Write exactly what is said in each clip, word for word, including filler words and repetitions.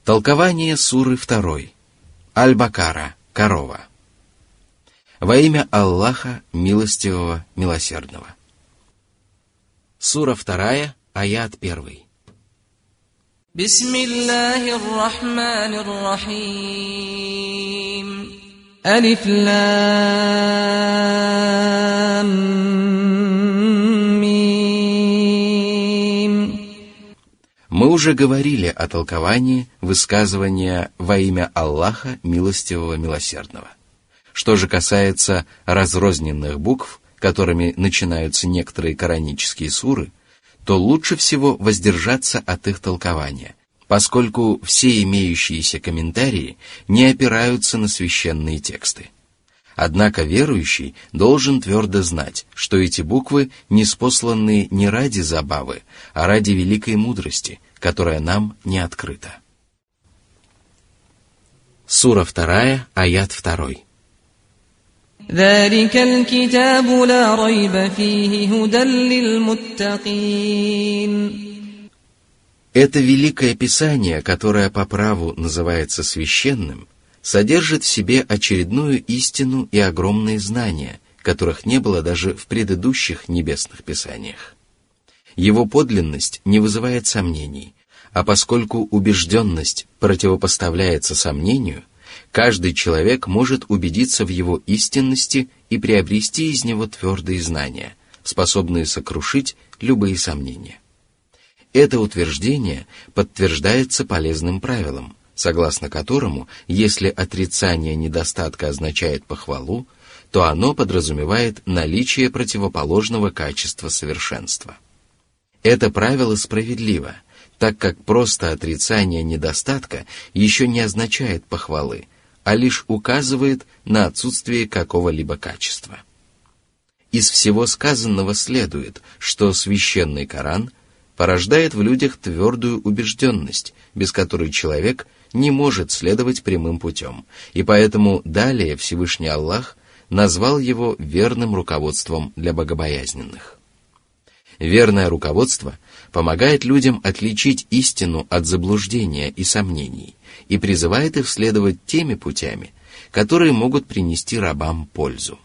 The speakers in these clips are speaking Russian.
Толкование суры второй. Аль-Бакара, корова. Во имя Аллаха, милостивого, милосердного. Сура вторая, аят первый. Бисмиллахир рахманир рахим. Алиф лам мим. Мы уже говорили о толковании высказывания «во имя Аллаха, милостивого, милосердного». Что же касается разрозненных букв, которыми начинаются некоторые коранические суры, то лучше всего воздержаться от их толкования, поскольку все имеющиеся комментарии не опираются на священные тексты. Однако верующий должен твердо знать, что эти буквы ниспосланы не ради забавы, а ради великой мудрости, которая нам не открыта. Сура вторая, аят второй. ذلك الكتاب لا ريب فيه هدى للمتقين. Это великое писание, которое по праву называется священным, содержит в себе очередную истину и огромные знания, которых не было даже в предыдущих небесных писаниях. Его подлинность не вызывает сомнений, а поскольку убежденность противопоставляется сомнению, каждый человек может убедиться в его истинности и приобрести из него твердые знания, способные сокрушить любые сомнения. Это утверждение подтверждается полезным правилом, согласно которому, если отрицание недостатка означает похвалу, то оно подразумевает наличие противоположного качества совершенства. Это правило справедливо, так как просто отрицание недостатка еще не означает похвалы, а лишь указывает на отсутствие какого-либо качества. Из всего сказанного следует, что священный Коран порождает в людях твердую убежденность, без которой человек не может следовать прямым путем, и поэтому далее Всевышний Аллах назвал его верным руководством для богобоязненных. Верное руководство помогает людям отличить истину от заблуждения и сомнений и призывает их следовать теми путями, которые могут принести рабам пользу.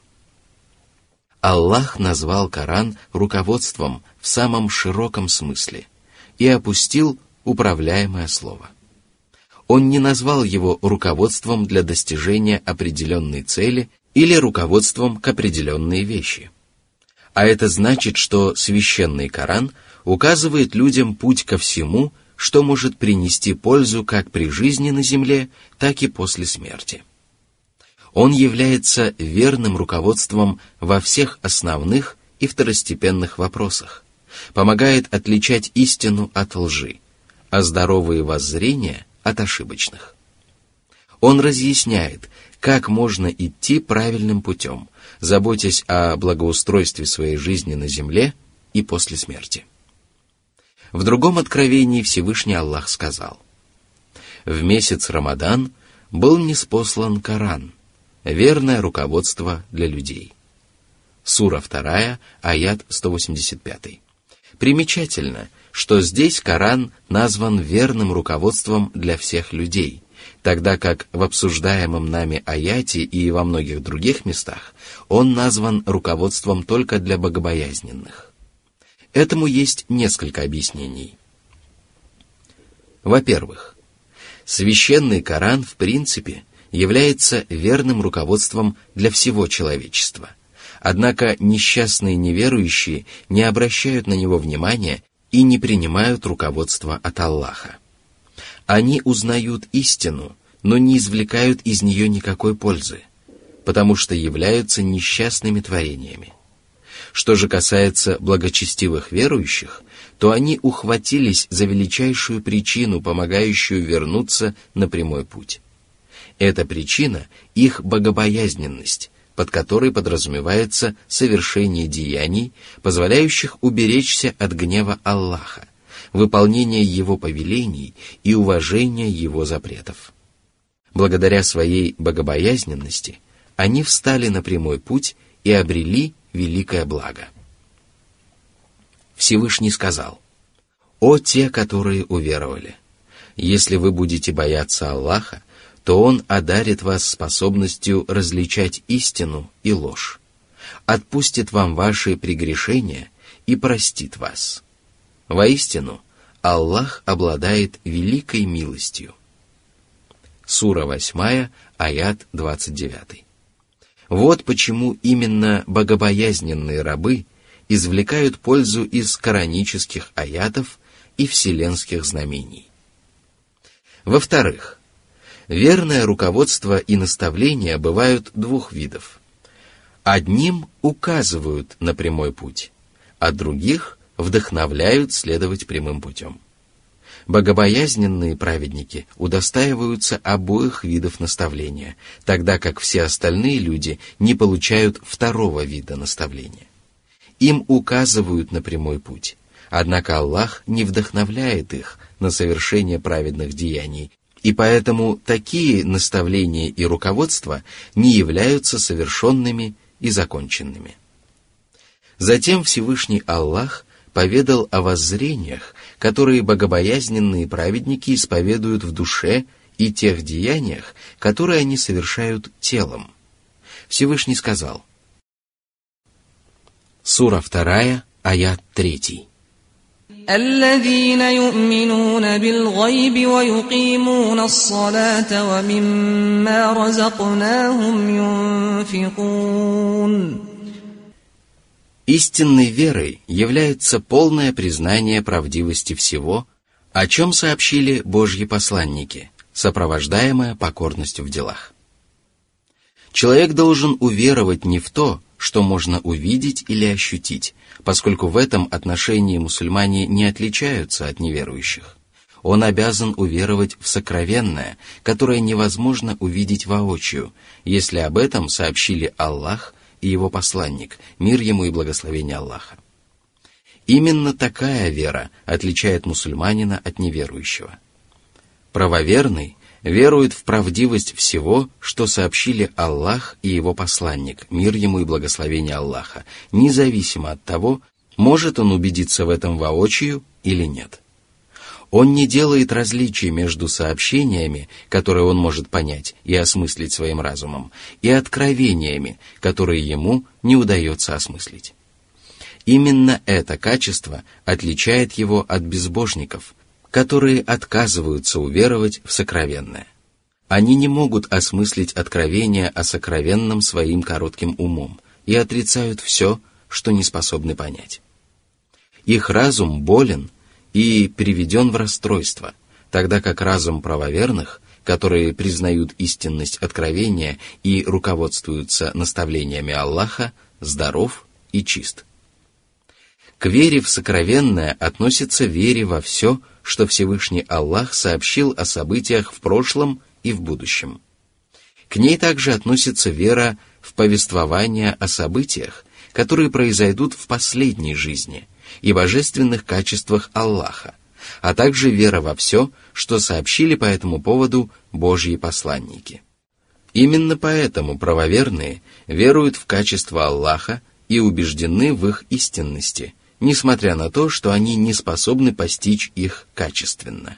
Аллах назвал Коран руководством в самом широком смысле и опустил управляемое слово. Он не назвал его руководством для достижения определенной цели или руководством к определенной вещи. А это значит, что священный Коран указывает людям путь ко всему, что может принести пользу как при жизни на земле, так и после смерти. Он является верным руководством во всех основных и второстепенных вопросах, помогает отличать истину от лжи, а здоровые воззрения от ошибочных. Он разъясняет, как можно идти правильным путем, заботясь о благоустройстве своей жизни на земле и после смерти. В другом откровении Всевышний Аллах сказал: «В месяц Рамадан был ниспослан Коран, верное руководство для людей». Сура вторая, аят сто восемьдесят пять. Примечательно, что здесь Коран назван верным руководством для всех людей, тогда как в обсуждаемом нами аяте и во многих других местах он назван руководством только для богобоязненных. Этому есть несколько объяснений. Во-первых, священный Коран в принципе является верным руководством для всего человечества, однако несчастные неверующие не обращают на него внимания и не принимают руководства от Аллаха. Они узнают истину, но не извлекают из нее никакой пользы, потому что являются несчастными творениями. Что же касается благочестивых верующих, то они ухватились за величайшую причину, помогающую вернуться на прямой путь. Эта причина — их богобоязненность, под которой подразумевается совершение деяний, позволяющих уберечься от гнева Аллаха, выполнение Его повелений и уважение Его запретов. Благодаря своей богобоязненности они встали на прямой путь и обрели великое благо. Всевышний сказал: «О те, которые уверовали! Если вы будете бояться Аллаха, то Он одарит вас способностью различать истину и ложь, отпустит вам ваши прегрешения и простит вас. Воистину, Аллах обладает великой милостью. Сура восьмая, аят двадцать девятый. Вот почему именно богобоязненные рабы извлекают пользу из коранических аятов и вселенских знамений. Во-вторых, верное руководство и наставления бывают двух видов. Одним указывают на прямой путь, а других вдохновляют следовать прямым путем. Богобоязненные праведники удостаиваются обоих видов наставления, тогда как все остальные люди не получают второго вида наставления. Им указывают на прямой путь, однако Аллах не вдохновляет их на совершение праведных деяний, и поэтому такие наставления и руководства не являются совершенными и законченными. Затем Всевышний Аллах поведал о воззрениях, которые богобоязненные праведники исповедуют в душе, и тех деяниях, которые они совершают телом. Всевышний сказал. Сура вторая, аят третий. الذين يؤمنون بالغيب ويقيمون الصلاة ومما رزقناهم ينفقون. Истинной верой является полное признание правдивости всего, о чем сообщили Божьи посланники, сопровождаемое покорностью в делах. Человек должен уверовать не в то, что можно увидеть или ощутить, поскольку в этом отношении мусульмане не отличаются от неверующих. Он обязан уверовать в сокровенное, которое невозможно увидеть воочию, если об этом сообщили Аллах и его посланник, мир ему и благословение Аллаха. Именно такая вера отличает мусульманина от неверующего. Правоверный верует в правдивость всего, что сообщили Аллах и его посланник, мир ему и благословение Аллаха, независимо от того, может он убедиться в этом воочию или нет. Он не делает различий между сообщениями, которые он может понять и осмыслить своим разумом, и откровениями, которые ему не удается осмыслить. Именно это качество отличает его от безбожников, которые отказываются уверовать в сокровенное. Они не могут осмыслить откровение о сокровенном своим коротким умом и отрицают все, что не способны понять. Их разум болен и приведен в расстройство, тогда как разум правоверных, которые признают истинность откровения и руководствуются наставлениями Аллаха, здоров и чист. К вере в сокровенное относится вере во все, что Всевышний Аллах сообщил о событиях в прошлом и в будущем. К ней также относится вера в повествование о событиях, которые произойдут в последней жизни, и божественных качествах Аллаха, а также вера во все, что сообщили по этому поводу Божьи посланники. Именно поэтому правоверные веруют в качество Аллаха и убеждены в их истинности, несмотря на то, что они не способны постичь их качественно.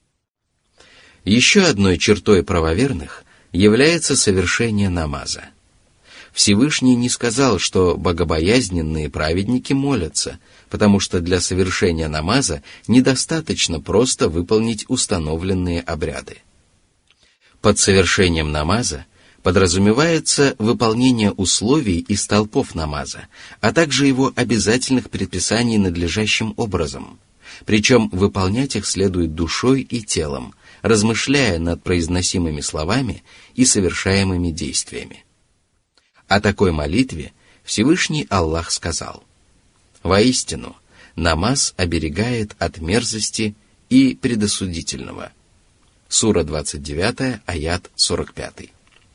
Еще одной чертой правоверных является совершение намаза. Всевышний не сказал, что богобоязненные праведники молятся, потому что для совершения намаза недостаточно просто выполнить установленные обряды. Под совершением намаза подразумевается выполнение условий и столпов намаза, а также его обязательных предписаний надлежащим образом. Причем выполнять их следует душой и телом, размышляя над произносимыми словами и совершаемыми действиями. О такой молитве Всевышний Аллах сказал: «Воистину, намаз оберегает от мерзости и предосудительного». Сура двадцать девятая, аят сорок пятый.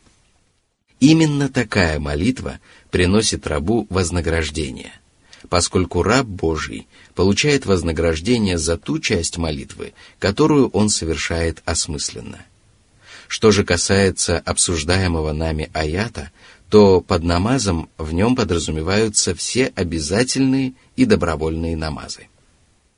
Именно такая молитва приносит рабу вознаграждение, поскольку раб Божий получает вознаграждение за ту часть молитвы, которую он совершает осмысленно. Что же касается обсуждаемого нами аята, то под намазом в нем подразумеваются все обязательные и добровольные намазы.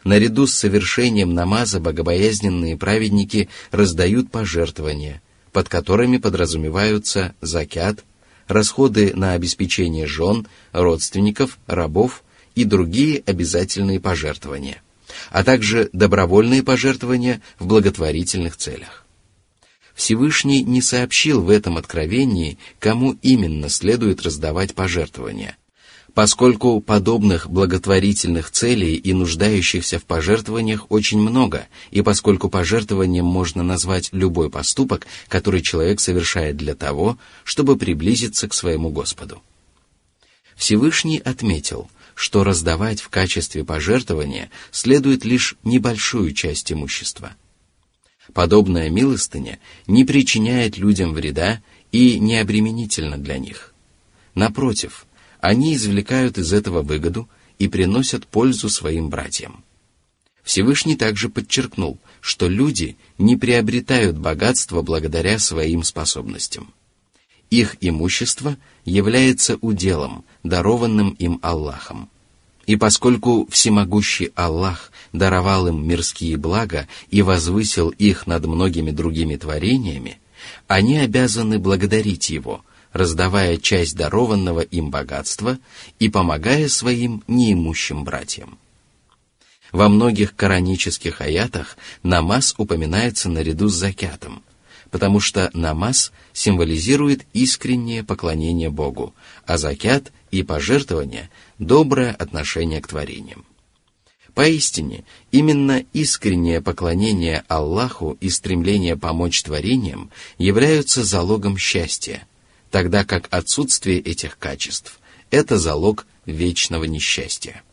Наряду с совершением намаза богобоязненные праведники раздают пожертвования, под которыми подразумеваются закят, расходы на обеспечение жен, родственников, рабов и другие обязательные пожертвования, а также добровольные пожертвования в благотворительных целях. Всевышний не сообщил в этом откровении, кому именно следует раздавать пожертвования, поскольку подобных благотворительных целей и нуждающихся в пожертвованиях очень много, и поскольку пожертвованием можно назвать любой поступок, который человек совершает для того, чтобы приблизиться к своему Господу. Всевышний отметил, что раздавать в качестве пожертвования следует лишь небольшую часть имущества. Подобная милостыня не причиняет людям вреда и не обременительна для них. Напротив, они извлекают из этого выгоду и приносят пользу своим братьям. Всевышний также подчеркнул, что люди не приобретают богатство благодаря своим способностям. Их имущество является уделом, дарованным им Аллахом. И поскольку всемогущий Аллах даровал им мирские блага и возвысил их над многими другими творениями, они обязаны благодарить Его, раздавая часть дарованного им богатства и помогая своим неимущим братьям. Во многих коранических аятах намаз упоминается наряду с закятом, потому что намаз символизирует искреннее поклонение Богу, а закят и пожертвование – доброе отношение к творениям. Поистине, именно искреннее поклонение Аллаху и стремление помочь творениям являются залогом счастья, тогда как отсутствие этих качеств – это залог вечного несчастья.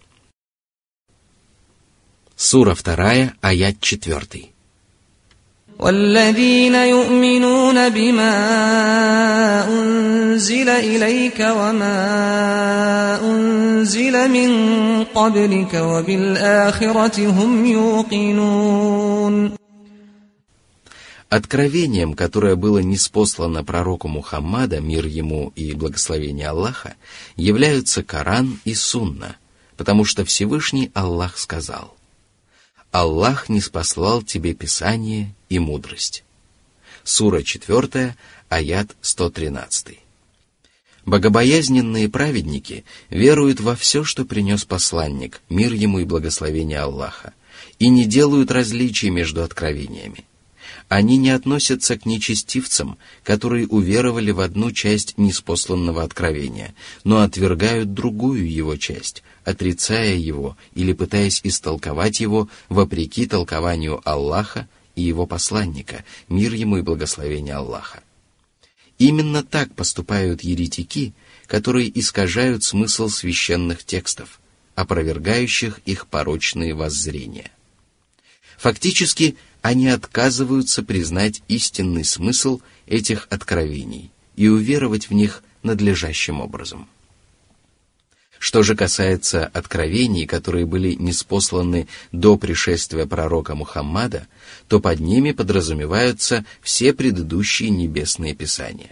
Сура вторая, аят четвертый. والذين يؤمنون بما أنزل إليك وما أنزل من قبلك وبالآخرة هم يوقنون. Откровением, которое было ниспослано пророку Мухаммада, мир ему и благословение Аллаха, являются Коран и Сунна, потому что Всевышний Аллах сказал: «Аллах ниспослал тебе Писание и мудрость». Сура четвертая, аят сто тринадцатый. Богобоязненные праведники веруют во все, что принес посланник, мир ему и благословение Аллаха, и не делают различий между откровениями. Они не относятся к нечестивцам, которые уверовали в одну часть ниспосланного откровения, но отвергают другую его часть, отрицая его или пытаясь истолковать его вопреки толкованию Аллаха и его посланника, мир ему и благословение Аллаха. Именно так поступают еретики, которые искажают смысл священных текстов, опровергающих их порочные воззрения. Фактически, они отказываются признать истинный смысл этих откровений и уверовать в них надлежащим образом. Что же касается откровений, которые были ниспосланы до пришествия пророка Мухаммада, то под ними подразумеваются все предыдущие небесные писания.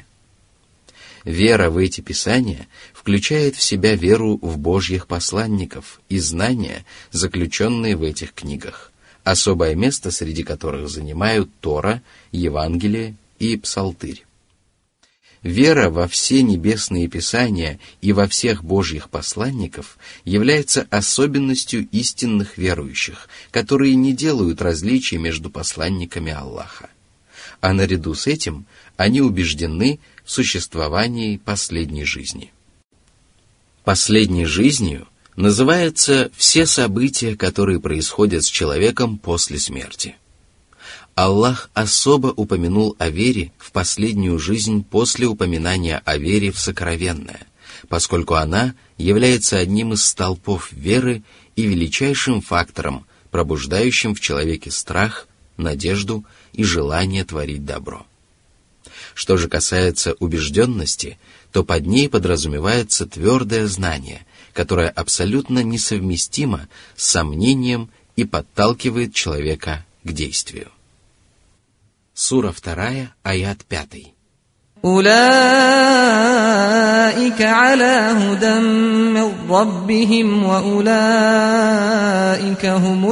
Вера в эти писания включает в себя веру в Божьих посланников и знания, заключенные в этих книгах, особое место среди которых занимают Тора, Евангелие и Псалтырь. Вера во все небесные писания и во всех Божьих посланников является особенностью истинных верующих, которые не делают различий между посланниками Аллаха. А наряду с этим они убеждены в существовании последней жизни. Последней жизнью называются все события, которые происходят с человеком после смерти. Аллах особо упомянул о вере в последнюю жизнь после упоминания о вере в сокровенное, поскольку она является одним из столпов веры и величайшим фактором, пробуждающим в человеке страх, надежду и желание творить добро. Что же касается убежденности, то под ней подразумевается твердое знание, которое абсолютно несовместимо с сомнением и подталкивает человека к действию. Сура вторая, аят пятый. أولئك أولئك على هدى من ربهم وأولئك هم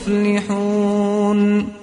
المفلحون.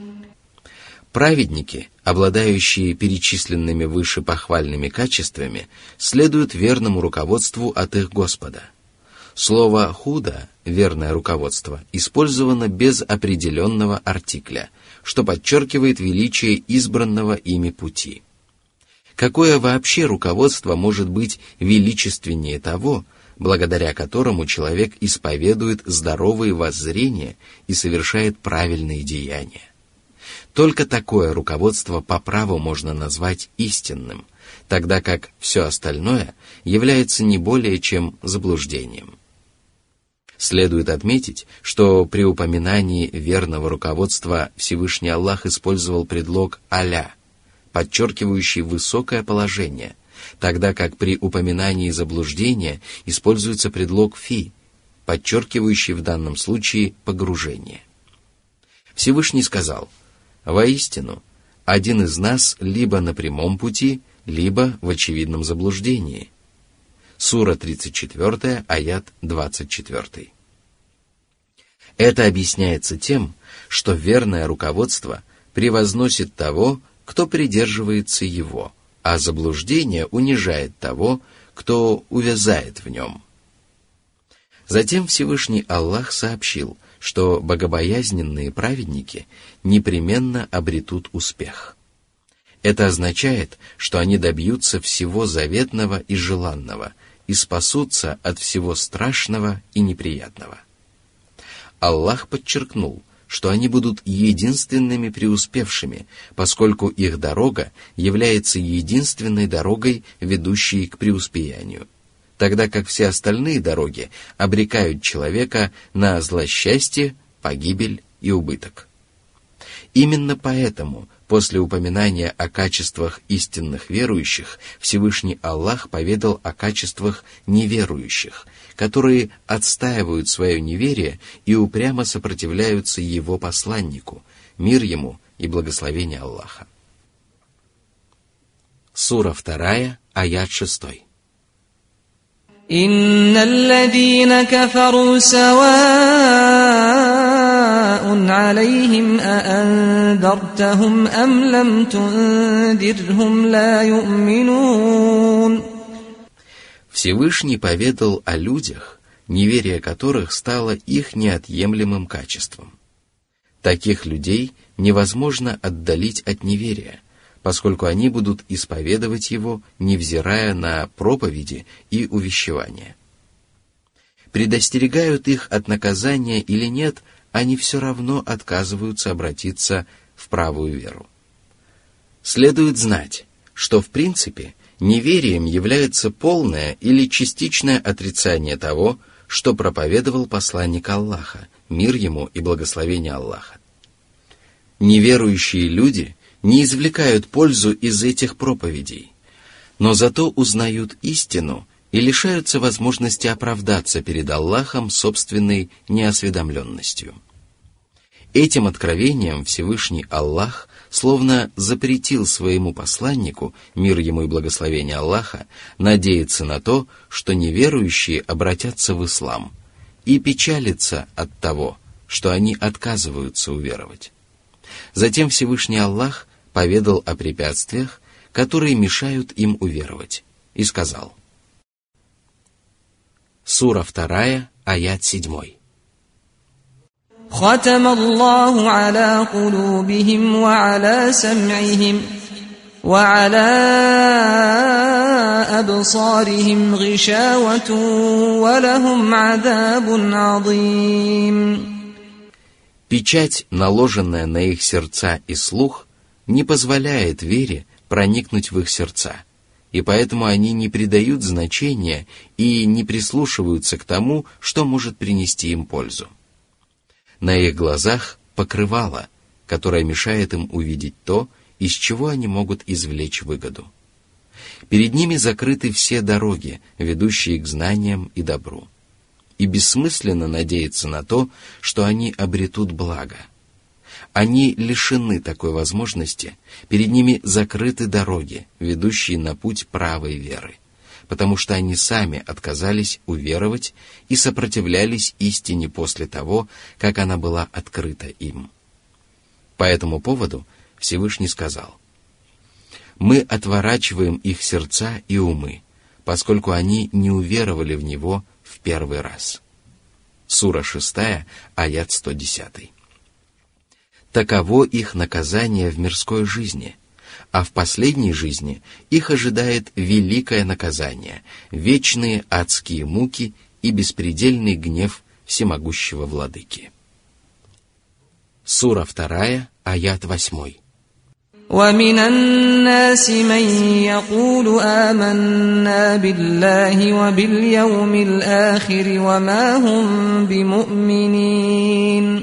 Праведники, обладающие перечисленными выше похвальными качествами, следуют верному руководству от их Господа. Слово «худа» — верное руководство — использовано без определенного артикля, что подчеркивает величие избранного ими пути. Какое вообще руководство может быть величественнее того, благодаря которому человек исповедует здоровые воззрения и совершает правильные деяния? Только такое руководство по праву можно назвать истинным, тогда как все остальное является не более чем заблуждением. Следует отметить, что при упоминании верного руководства Всевышний Аллах использовал предлог «аля», подчеркивающий высокое положение, тогда как при упоминании заблуждения используется предлог «фи», подчеркивающий в данном случае погружение. Всевышний сказал: «Воистину, один из нас либо на прямом пути, либо в очевидном заблуждении». Сура тридцать четыре, аят двадцать четыре. Это объясняется тем, что верное руководство превозносит того, кто придерживается его, а заблуждение унижает того, кто увязает в нем. Затем Всевышний Аллах сообщил, что богобоязненные праведники непременно обретут успех. Это означает, что они добьются всего заветного и желанного и спасутся от всего страшного и неприятного. Аллах подчеркнул, что они будут единственными преуспевшими, поскольку их дорога является единственной дорогой, ведущей к преуспеянию, тогда как все остальные дороги обрекают человека на злосчастье, погибель и убыток. Именно поэтому, после упоминания о качествах истинных верующих, Всевышний Аллах поведал о качествах неверующих, которые отстаивают свое неверие и упрямо сопротивляются его посланнику, мир ему и благословение Аллаха. Сура вторая, аят шестой. «Инна алладина кафару саваун алейхим аандартахум ам лам тундирхум ла ю'минун». Всевышний поведал о людях, неверие которых стало их неотъемлемым качеством. Таких людей невозможно отдалить от неверия, поскольку они будут исповедовать его, невзирая на проповеди и увещевания. Предостерегают их от наказания или нет, они все равно отказываются обратиться в правую веру. Следует знать, что в принципе неверием является полное или частичное отрицание того, что проповедовал посланник Аллаха, мир ему и благословение Аллаха. Неверующие люди не извлекают пользу из этих проповедей, но зато узнают истину и лишаются возможности оправдаться перед Аллахом собственной неосведомленностью. Этим откровением Всевышний Аллах словно запретил своему посланнику, мир ему и благословение Аллаха, надеяться на то, что неверующие обратятся в ислам, и печалиться от того, что они отказываются уверовать. Затем Всевышний Аллах поведал о препятствиях, которые мешают им уверовать, и сказал. Сура вторая, аят седьмой. ختم الله على قلوبهم وعلى سمعهم وعلى أبصارهم غشاوة ولهم عذاب عظيم. Печать, наложенная на их сердца и слух, не позволяет вере проникнуть в их сердца, и поэтому они не придают значения и не прислушиваются к тому, что может принести им пользу. На их глазах покрывало, которое мешает им увидеть то, из чего они могут извлечь выгоду. Перед ними закрыты все дороги, ведущие к знаниям и добру. И бессмысленно надеяться на то, что они обретут благо. Они лишены такой возможности, перед ними закрыты дороги, ведущие на путь правой веры. потому что они сами отказались уверовать и сопротивлялись истине после того, как она была открыта им. По этому поводу Всевышний сказал: «Мы отворачиваем их сердца и умы, поскольку они не уверовали в Него в первый раз». Сура шестая, аят сто десятый. Таково их наказание в мирской жизни, а в последней жизни их ожидает великое наказание, вечные адские муки и беспредельный гнев всемогущего владыки. Сура вторая, аят восьмой. وَمِنَ النَّاسِ مَن يَقُولُ آمَنَّا بِاللَّهِ وَبِالْيَوْمِ الْآخِرِ وَمَا هُم بِمُؤْمِنِينَ.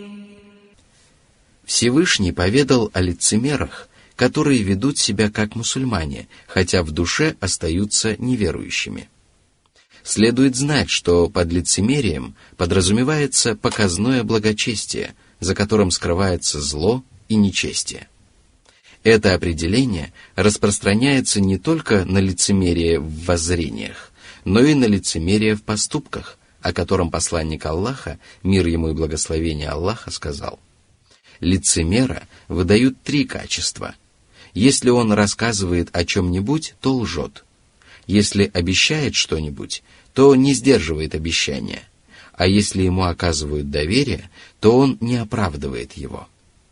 Всевышний поведал о лицемерах, которые ведут себя как мусульмане, хотя в душе остаются неверующими. Следует знать, что под лицемерием подразумевается показное благочестие, за которым скрывается зло и нечестие. Это определение распространяется не только на лицемерие в воззрениях, но и на лицемерие в поступках, о котором посланник Аллаха, мир ему и благословение Аллаха, сказал: лицемера выдают три качества. Если он рассказывает о чем-нибудь, то лжет. Если обещает что-нибудь, то не сдерживает обещания. А если ему оказывают доверие, то он не оправдывает его.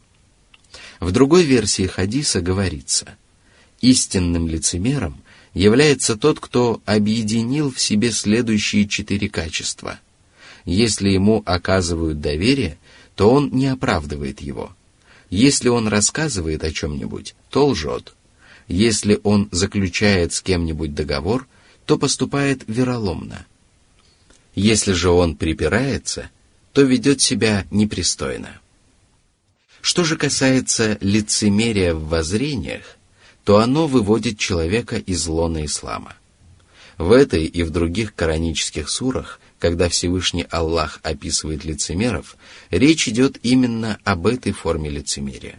В другой версии хадиса говорится: истинным лицемером является тот, кто объединил в себе следующие четыре качества. Если ему оказывают доверие, то он не оправдывает его. Если он рассказывает о чем-нибудь, то лжет. Если он заключает с кем-нибудь договор, то поступает вероломно. Если же он припирается, то ведет себя непристойно. Что же касается лицемерия в воззрениях, то оно выводит человека из лона ислама. В этой и в других коранических сурах, когда Всевышний Аллах описывает лицемеров, речь идет именно об этой форме лицемерия.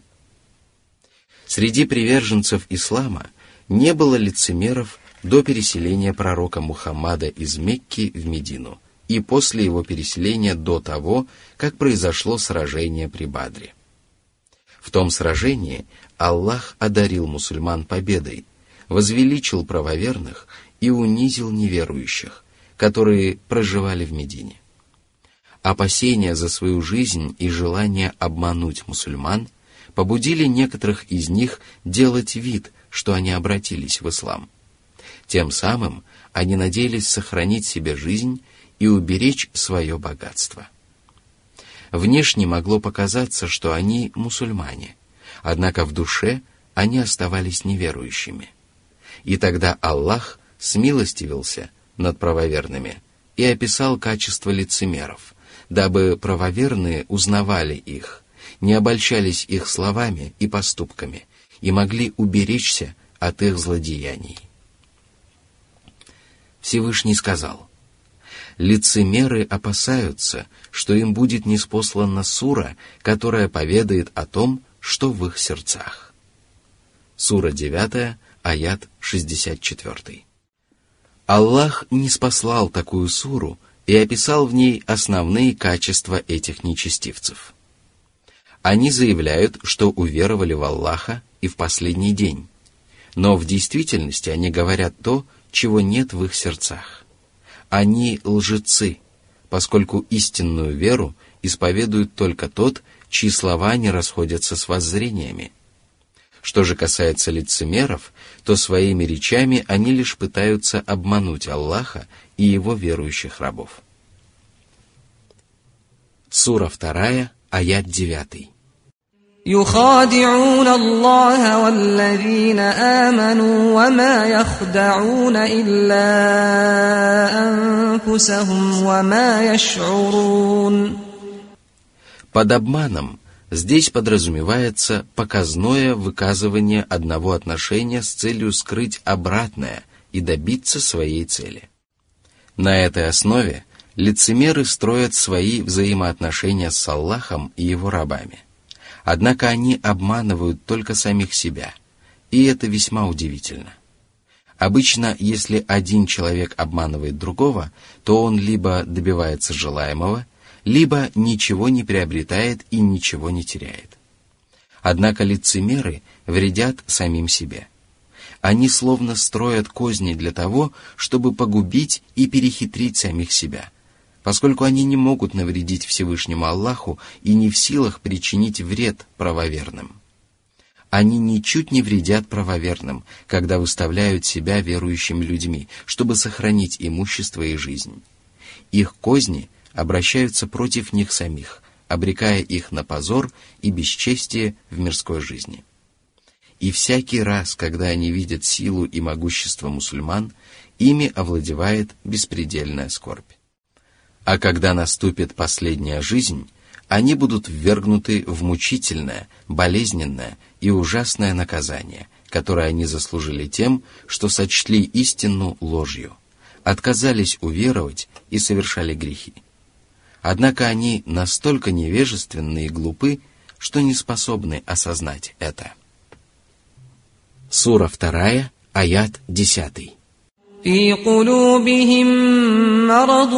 Среди приверженцев ислама не было лицемеров до переселения пророка Мухаммада из Мекки в Медину и после его переселения до того, как произошло сражение при Бадре. В том сражении Аллах одарил мусульман победой, возвеличил правоверных и унизил неверующих, которые проживали в Медине. Опасения за свою жизнь и желание обмануть мусульман побудили некоторых из них делать вид, что они обратились в ислам. Тем самым они надеялись сохранить себе жизнь и уберечь свое богатство. Внешне могло показаться, что они мусульмане, однако в душе они оставались неверующими. И тогда Аллах смилостивился над правоверными и описал качества лицемеров, дабы правоверные узнавали их, не обольщались их словами и поступками и могли уберечься от их злодеяний. Всевышний сказал: лицемеры опасаются, что им будет ниспослана сура, которая поведает о том, что в их сердцах. Сура девятая, аят шестьдесят четыре. Аллах ниспослал такую суру и описал в ней основные качества этих нечестивцев. Они заявляют, что уверовали в Аллаха и в последний день, но в действительности они говорят то, чего нет в их сердцах. Они лжецы, поскольку истинную веру исповедует только тот, чьи слова не расходятся с воззрениями. Что же касается лицемеров, то своими речами они лишь пытаются обмануть Аллаха и его верующих рабов. Сура вторая, аят девятый. يخادعون الله والذين آمنوا وما يخدعون إلا أنفسهم وما يشعرون. Под обманом здесь подразумевается показное выказывание одного отношения с целью скрыть обратное и добиться своей цели. На этой основе лицемеры строят свои взаимоотношения с Аллахом и его рабами. Однако они обманывают только самих себя, и это весьма удивительно. Обычно, если один человек обманывает другого, то он либо добивается желаемого, либо ничего не приобретает и ничего не теряет. Однако лицемеры вредят самим себе. Они словно строят козни для того, чтобы погубить и перехитрить самих себя, поскольку они не могут навредить Всевышнему Аллаху и не в силах причинить вред правоверным. Они ничуть не вредят правоверным, когда выставляют себя верующими людьми, чтобы сохранить имущество и жизнь. Их козни обращаются против них самих, обрекая их на позор и бесчестие в мирской жизни. И всякий раз, когда они видят силу и могущество мусульман, ими овладевает беспредельная скорбь. А когда наступит последняя жизнь, они будут ввергнуты в мучительное, болезненное и ужасное наказание, которое они заслужили тем, что сочли истину ложью, отказались уверовать и совершали грехи. Однако они настолько невежественны и глупы, что не способны осознать это. Сура вторая, аят десятый. في قلوبهم مرض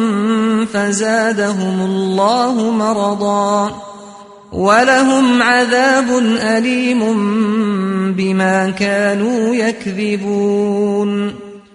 فزادهم الله مرضا ولهم عذاب أليم بما كانوا يكذبون.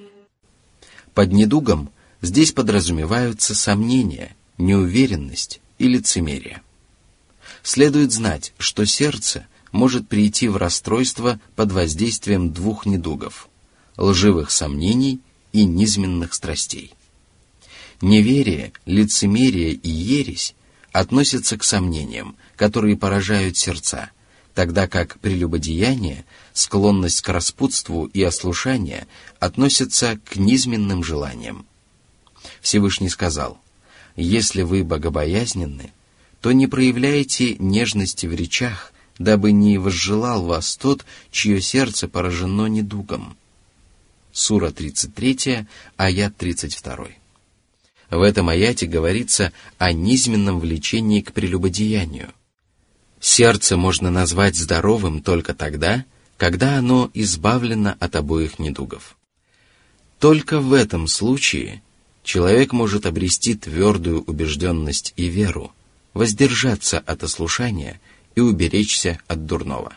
Под недугом здесь подразумеваются сомнения, неуверенность и лицемерие. Следует знать, что сердце может прийти в расстройство под воздействием двух недугов – лживых сомнений и низменных страстей. Неверие, лицемерие и ересь относятся к сомнениям, которые поражают сердца, тогда как прелюбодеяние, склонность к распутству и ослушание относятся к низменным желаниям. Всевышний сказал: «Если вы богобоязненны, то не проявляйте нежности в речах, дабы не возжелал вас тот, чье сердце поражено недугом». Сура тридцать третья, аят тридцать второй. В этом аяте говорится о низменном влечении к прелюбодеянию. Сердце можно назвать здоровым только тогда, когда оно избавлено от обоих недугов. Только в этом случае человек может обрести твердую убежденность и веру, воздержаться от ослушания и уберечься от дурного.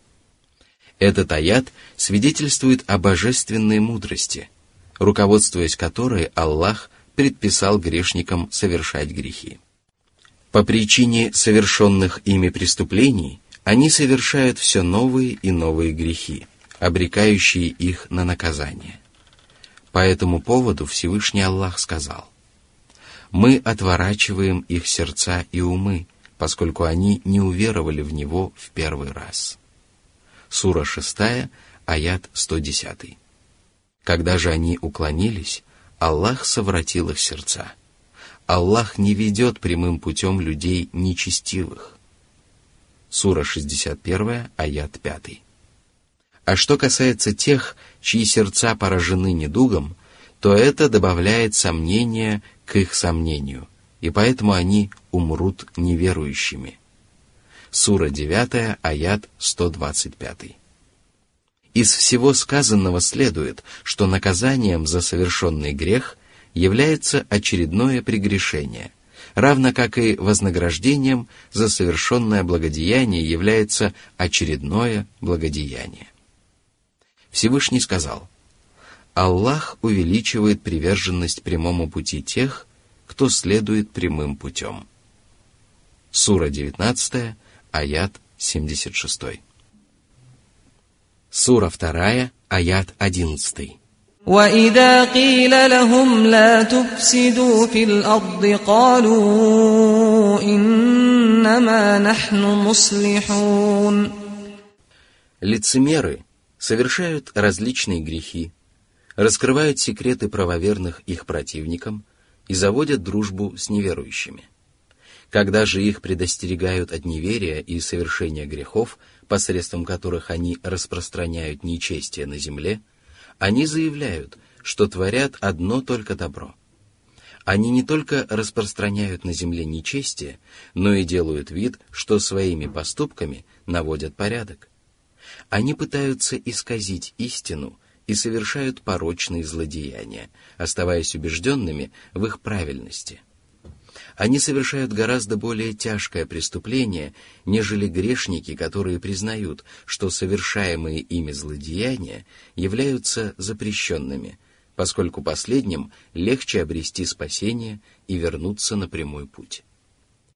Этот аят свидетельствует о божественной мудрости, руководствуясь которой Аллах предписал грешникам совершать грехи. По причине совершенных ими преступлений они совершают все новые и новые грехи, обрекающие их на наказание. По этому поводу Всевышний Аллах сказал: «Мы отворачиваем их сердца и умы, поскольку они не уверовали в Него в первый раз». Сура шестая, аят сто десятый. Когда же они уклонились, Аллах совратил их сердца. Аллах не ведет прямым путем людей нечестивых. Сура шестьдесят первая, аят пятый. А что касается тех, чьи сердца поражены недугом, то это добавляет сомнения к их сомнению, и поэтому они умрут неверующими. Сура девятая, аят сто двадцать пятый. Из всего сказанного следует, что наказанием за совершенный грех является очередное прегрешение, равно как и вознаграждением за совершенное благодеяние является очередное благодеяние. Всевышний сказал: «Аллах увеличивает приверженность прямому пути тех, кто следует прямым путем». Сура девятнадцатая, аят семьдесят шестой. Сура вторая, аят одиннадцатый. وَإِذَا قِيلَ لَهُمْ لَا تُفْسِدُوا فِي الْأَرْضِ قَالُوا إِنَّمَا نَحْنُ مُصْلِحُونَ. Лицемеры совершают различные грехи, раскрывают секреты правоверных их противникам и заводят дружбу с неверующими. Когда же их предостерегают от неверия и совершения грехов, посредством которых они распространяют нечестие на земле, они заявляют, что творят одно только добро. Они не только распространяют на земле нечестие, но и делают вид, что своими поступками наводят порядок. Они пытаются исказить истину и совершают порочные злодеяния, оставаясь убежденными в их правильности. Они совершают гораздо более тяжкое преступление, нежели грешники, которые признают, что совершаемые ими злодеяния являются запрещенными, поскольку последним легче обрести спасение и вернуться на прямой путь.